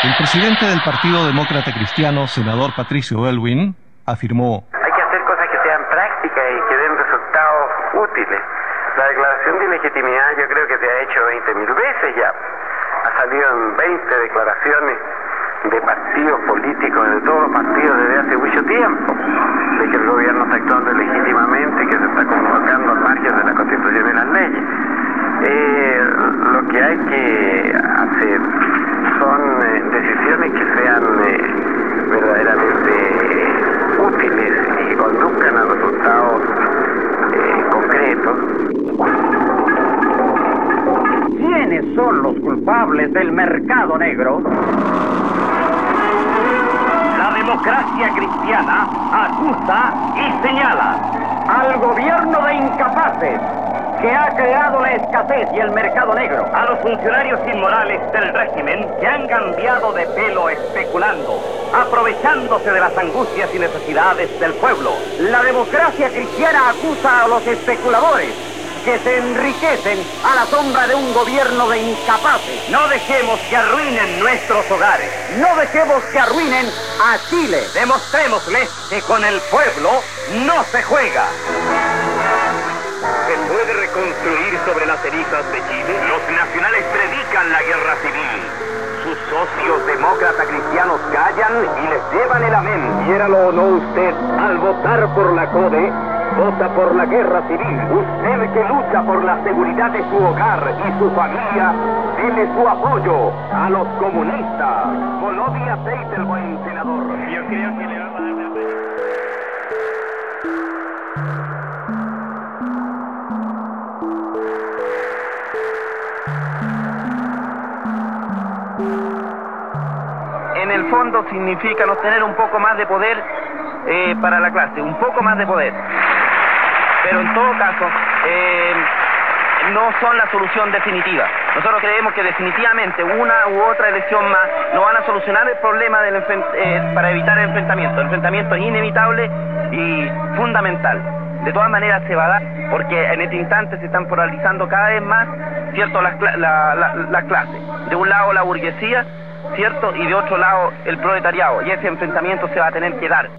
El presidente del Partido Demócrata Cristiano, senador Patricio Aylwin, afirmó: hay que hacer cosas que sean prácticas y que den resultados útiles. La declaración de ilegitimidad yo creo que se ha hecho 20.000 veces ya. Ha salido en 20 declaraciones de partidos políticos, de todos los partidos desde hace mucho tiempo, de que el gobierno está actuando legítimamente y que se está convocando al margen de la Constitución y las leyes. Lo que hay que hacer son decisiones que sean verdaderamente útiles y conduzcan a resultados concretos. ¿Quiénes son los culpables del mercado negro? La democracia cristiana acusa y señala al gobierno de incapaces que ha creado la escasez y el mercado negro, a los funcionarios inmorales del régimen que han cambiado de pelo especulando, aprovechándose de las angustias y necesidades del pueblo. La democracia cristiana acusa a los especuladores que se enriquecen a la sombra de un gobierno de incapaces. No dejemos que arruinen nuestros hogares. No dejemos que arruinen a Chile. Demostrémosles que con el pueblo no se juega. ¿Se puede reconstruir sobre las cenizas de Chile? Los nacionales predican la guerra civil. Sus socios demócratas cristianos callan y les llevan el amén. Quiéralo o no usted, al votar por la CODE, vota por la guerra civil. Usted que lucha por la seguridad de su hogar y su familia, dele su apoyo a los comunistas. Volodya el buen senador. Yo creo que le vamos a dar la... En el fondo significa no tener un poco más de poder para la clase, un poco más de poder. Pero en todo caso, no son la solución definitiva. Nosotros creemos que definitivamente una u otra elección más no van a solucionar el problema para evitar el enfrentamiento. El enfrentamiento es inevitable y fundamental. De todas maneras se va a dar, porque en este instante se están polarizando cada vez más, ¿cierto?, las clases. De un lado la burguesía, ¿cierto?, y de otro lado el proletariado. Y ese enfrentamiento se va a tener que dar.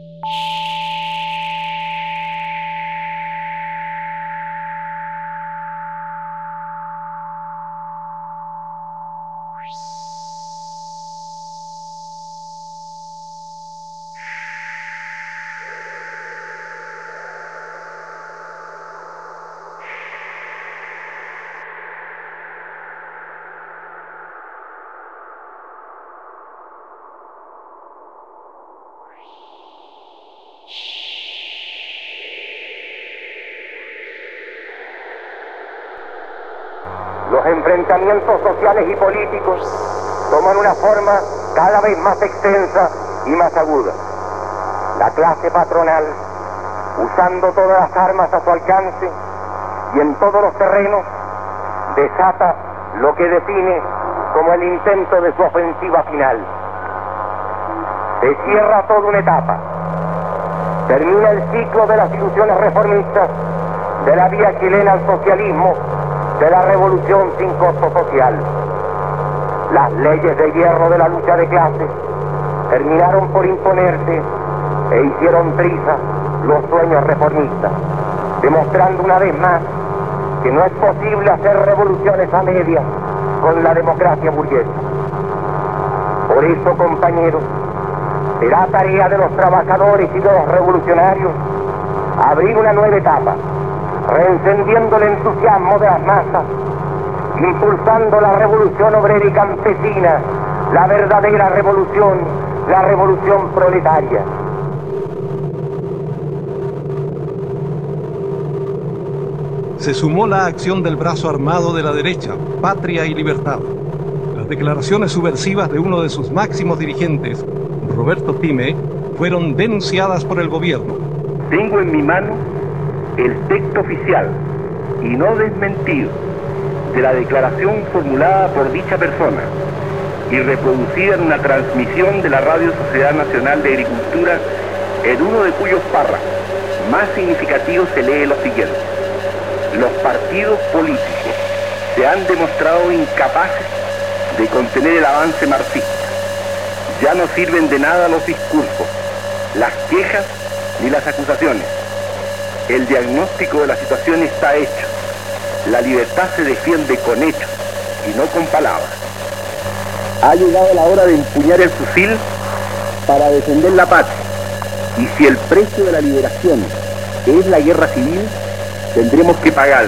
Los enfrentamientos sociales y políticos toman una forma cada vez más extensa y más aguda. La clase patronal, usando todas las armas a su alcance y en todos los terrenos, desata lo que define como el intento de su ofensiva final. Se cierra toda una etapa. Termina el ciclo de las ilusiones reformistas, de la vía chilena al socialismo, de la revolución sin costo social. Las leyes de hierro de la lucha de clases terminaron por imponerse e hicieron trizas los sueños reformistas, demostrando una vez más que no es posible hacer revoluciones a medias con la democracia burguesa. Por eso, compañeros, será tarea de los trabajadores y de los revolucionarios abrir una nueva etapa, reencendiendo el entusiasmo de las masas, impulsando la revolución obrera y campesina, la verdadera revolución, la revolución proletaria. Se sumó la acción del brazo armado de la derecha, Patria y Libertad. Las declaraciones subversivas de uno de sus máximos dirigentes, Roberto Time, fueron denunciadas por el gobierno. Tengo en mi mano el texto oficial y no desmentido de la declaración formulada por dicha persona y reproducida en una transmisión de la Radio Sociedad Nacional de Agricultura, en uno de cuyos párrafos más significativos se lee lo siguiente: los partidos políticos se han demostrado incapaces de contener el avance marxista Ya no sirven de nada los discursos, las quejas ni las acusaciones. El diagnóstico de la situación está hecho. La libertad se defiende con hechos y no con palabras. Ha llegado la hora de empuñar el fusil para defender la patria. Y si el precio de la liberación es la guerra civil, tendremos que pagarla.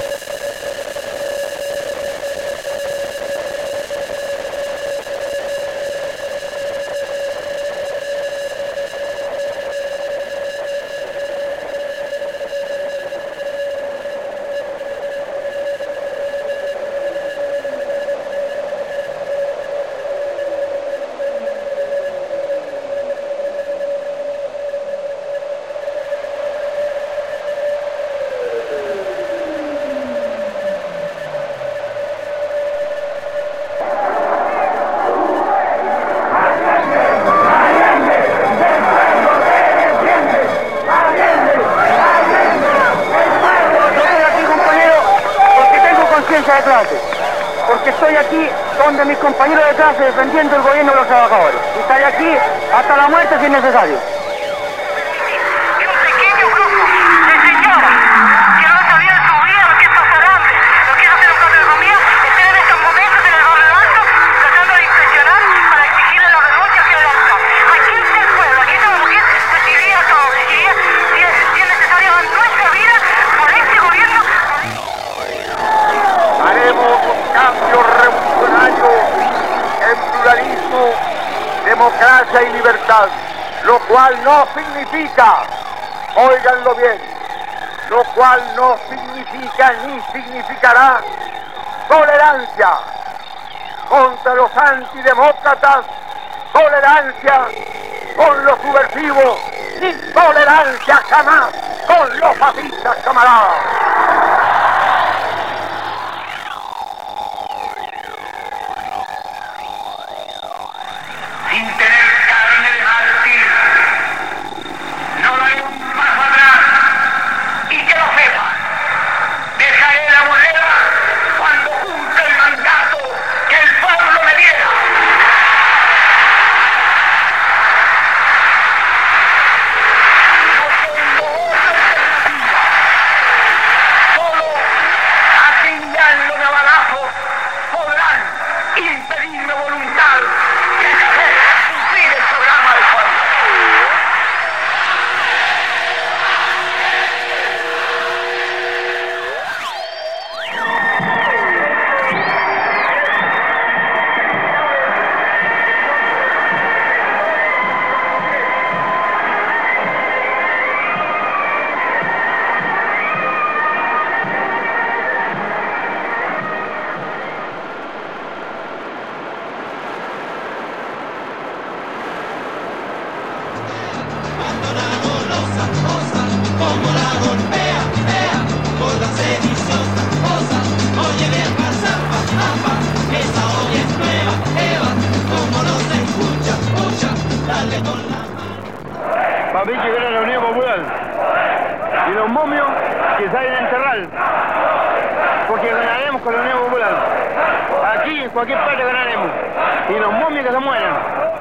Porque estoy aquí donde mis compañeros de clase defendiendo el gobierno de los trabajadores. Y estaré aquí hasta la muerte si es necesario. Y un pequeño grupo de señoras que no sabían su vida lo que es pasar hambre, lo que es hacer un plato de comida, están en estos momentos en el barrio alto tratando de impresionar para exigirle la renuncia que le lanzan. Aquí está el pueblo, aquí está la mujer decidida todo, decidida si es necesario dar nuestra vida por este gobierno. Haremos un cambio revolucionario en pluralismo, democracia y libertad, lo cual no significa, óiganlo bien, lo cual no significa ni significará tolerancia contra los antidemócratas, tolerancia con los subversivos, ni tolerancia jamás con los fascistas, camaradas. Sin tener carne de mártir, no daré un paso atrás, y que lo sepa, dejaré la moneda cuando cumpla el mandato que el pueblo me diera. No tengo otra alternativa, solo asignándome a balazos podrán impedirme voluntad de hacer cumplir el programa del pueblo. Papi, que viene la Unión Popular y los momios que salen a enterrar, porque ganaremos con la Unión Popular. Aquí, en cualquier parte ganaremos, y los momios que se mueran.